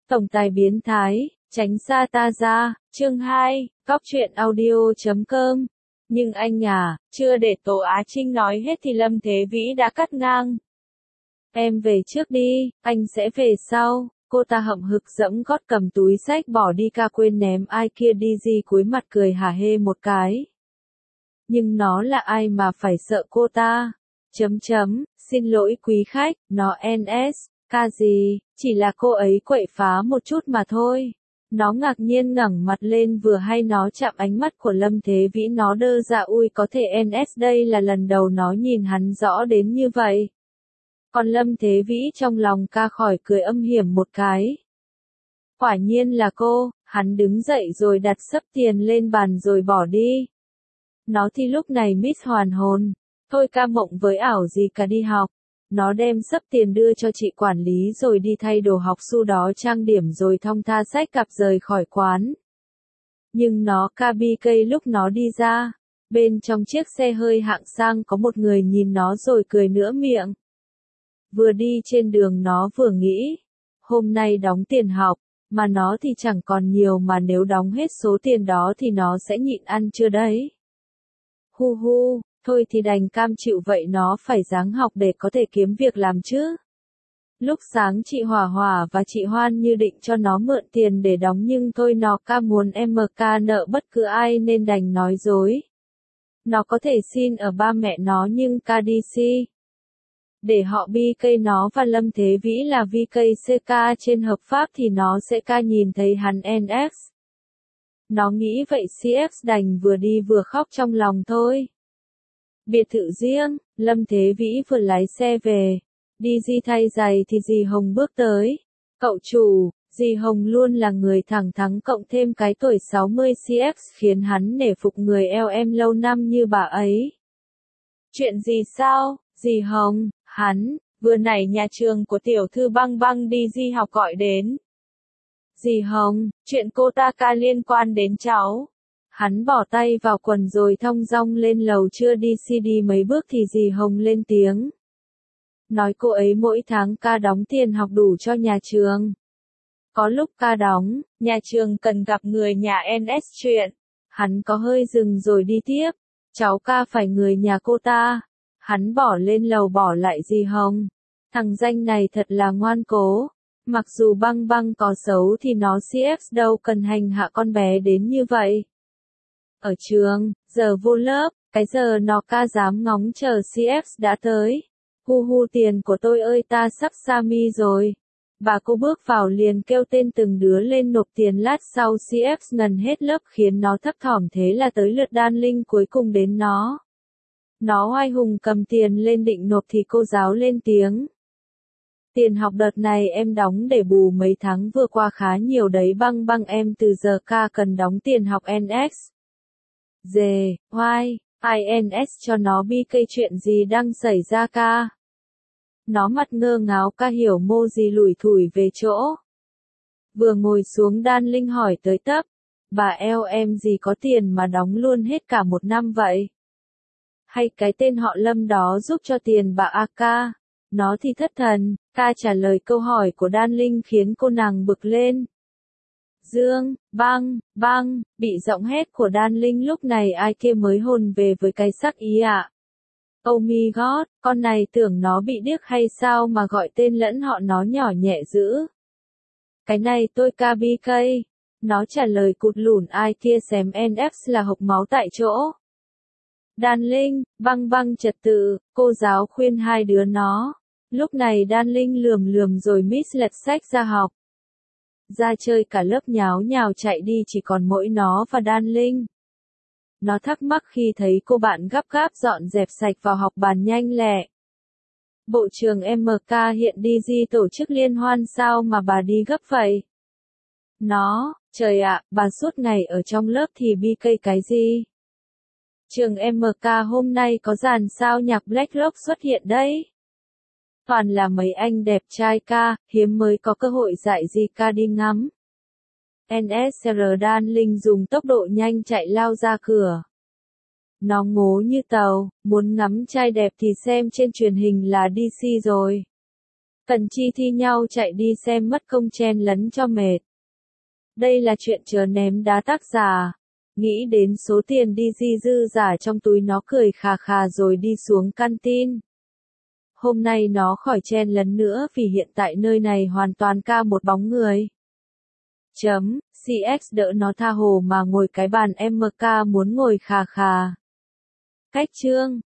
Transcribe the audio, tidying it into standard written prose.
Tổng tài biến thái, tránh xa ta ra, chương 2, Cóc truyện audio.com. Nhưng anh à, chưa để Tố Á Trinh nói hết thì Lâm Thế Vĩ đã cắt ngang. Em về trước đi, anh sẽ về sau. Cô ta hậm hực dẫm gót cầm túi xách bỏ đi, ca quên ném ai kia đi, Di cúi mặt cười hả hê một cái. Nhưng nó là ai mà phải sợ cô ta? Xin lỗi quý khách, nó NS, ca gì, chỉ là cô ấy quậy phá một chút mà thôi. Nó ngạc nhiên ngẩng mặt lên, vừa hay nó chạm ánh mắt của Lâm Thế Vĩ, nó đơ ra, ui có thể NS, đây là lần đầu nó nhìn hắn rõ đến như vậy. Còn Lâm Thế Vĩ trong lòng ca khỏi cười âm hiểm một cái. Quả nhiên là cô, hắn đứng dậy rồi đặt xấp tiền lên bàn rồi bỏ đi. Nó thì lúc này miss hoàn hồn, thôi ca mộng với ảo gì cả, đi học. Nó đem xấp tiền đưa cho chị quản lý rồi đi thay đồ học, su đó trang điểm rồi thong tha xách cặp rời khỏi quán. Nhưng nó KBK lúc nó đi ra, bên trong chiếc xe hơi hạng sang có một người nhìn nó rồi cười nửa miệng. Vừa đi trên đường nó vừa nghĩ, hôm nay đóng tiền học, mà nó thì chẳng còn nhiều, mà nếu đóng hết số tiền đó thì nó sẽ nhịn ăn chưa đấy. Hu hu, thôi thì đành cam chịu vậy, nó phải ráng học để có thể kiếm việc làm chứ. Lúc sáng chị Hòa Hòa và chị Hoan như định cho nó mượn tiền để đóng, nhưng thôi nó ca muốn MK nợ bất cứ ai nên đành nói dối. Nó có thể xin ở ba mẹ nó nhưng KDC. Để họ BK nó và Lâm Thế Vĩ là VKCK trên hợp pháp thì nó sẽ ca nhìn thấy hắn NX. Nó nghĩ vậy, CF đành vừa đi vừa khóc trong lòng thôi. Biệt thự riêng, Lâm Thế Vĩ vừa lái xe về, đi Di thay giày thì dì Hồng bước tới. Cậu chủ, dì Hồng luôn là người thẳng thắn, cộng thêm cái tuổi 60 CX khiến hắn nể phục người LM lâu năm như bà ấy. Chuyện gì sao, dì Hồng? Hắn, vừa nãy nhà trường của tiểu thư Băng Băng đi Di học gọi đến. Dì Hồng, chuyện cô ta ca liên quan đến cháu. Hắn bỏ tay vào quần rồi thong dong lên lầu, chưa đi CD mấy bước thì dì Hồng lên tiếng. Nói cô ấy mỗi tháng ca đóng tiền học đủ cho nhà trường. Có lúc ca đóng, nhà trường cần gặp người nhà NS chuyện. Hắn có hơi dừng rồi đi tiếp. Cháu ca phải người nhà cô ta. Hắn bỏ lên lầu bỏ lại dì Hồng. Thằng danh này thật là ngoan cố. Mặc dù Băng Băng có xấu thì nó CF đâu cần hành hạ con bé đến như vậy. Ở trường, giờ vô lớp, cái giờ nó ca dám ngóng chờ CF đã tới. Hu hu, tiền của tôi ơi, ta sắp Sami rồi. Bà cô bước vào liền kêu tên từng đứa lên nộp tiền, lát sau CF ngần hết lớp khiến nó thấp thỏm, thế là tới lượt Đan Linh cuối cùng đến nó. Nó oai hùng cầm tiền lên định nộp thì cô giáo lên tiếng. Tiền học đợt này em đóng để bù mấy tháng vừa qua khá nhiều đấy Băng Băng, em từ giờ ca cần đóng tiền học NX. Dề, oai, INS cho nó BK, chuyện gì đang xảy ra ca? Nó mặt ngơ ngáo, ca hiểu mô gì lủi thủi về chỗ. Vừa ngồi xuống Đan Linh hỏi tới tấp. Bà eo, em gì có tiền mà đóng luôn hết cả một năm vậy? Hay cái tên họ Lâm đó giúp cho tiền bà a ca? Nó thì thất thần, ca trả lời câu hỏi của Đan Linh khiến cô nàng bực lên. Dương, Băng, Băng, bị giọng hét của Đan Linh lúc này ai kia mới hồn về với cái sắc ý ạ. Oh my god, con này tưởng nó bị điếc hay sao mà gọi tên lẫn họ nó nhỏ nhẹ dữ. Cái này tôi KBK. Nó trả lời cụt lủn, ai kia xém NF là hộc máu tại chỗ. Đan Linh, Băng Băng trật tự, cô giáo khuyên hai đứa nó. Lúc này Đan Linh lườm lườm rồi miss lật sách ra học. Ra chơi cả lớp nháo nhào chạy đi, chỉ còn mỗi nó và Đan Linh. Nó thắc mắc khi thấy cô bạn gấp gáp dọn dẹp sạch vào học bàn nhanh lẹ. Bộ trường MK hiện đi Di tổ chức liên hoan sao mà bà đi gấp vậy? Nó, trời ạ, bà suốt ngày ở trong lớp thì BK cái gì? Trường MK hôm nay có dàn sao nhạc Black Rock xuất hiện đấy. Toàn là mấy anh đẹp trai ca, hiếm mới có cơ hội dạy gì ca đi ngắm. NSR Đan Linh dùng tốc độ nhanh chạy lao ra cửa. Nó ngố như tàu, muốn ngắm trai đẹp thì xem trên truyền hình là DC rồi. Phần chi thi nhau chạy đi xem mất công chen lấn cho mệt. Đây là chuyện chớ ném đá tác giả. Nghĩ đến số tiền đi di dư giả trong túi nó cười khà khà rồi đi xuống canteen. Hôm nay nó khỏi chen lấn nữa vì hiện tại nơi này hoàn toàn ca một bóng người. CX đỡ nó tha hồ mà ngồi cái bàn MK muốn ngồi khà khà. Cách chương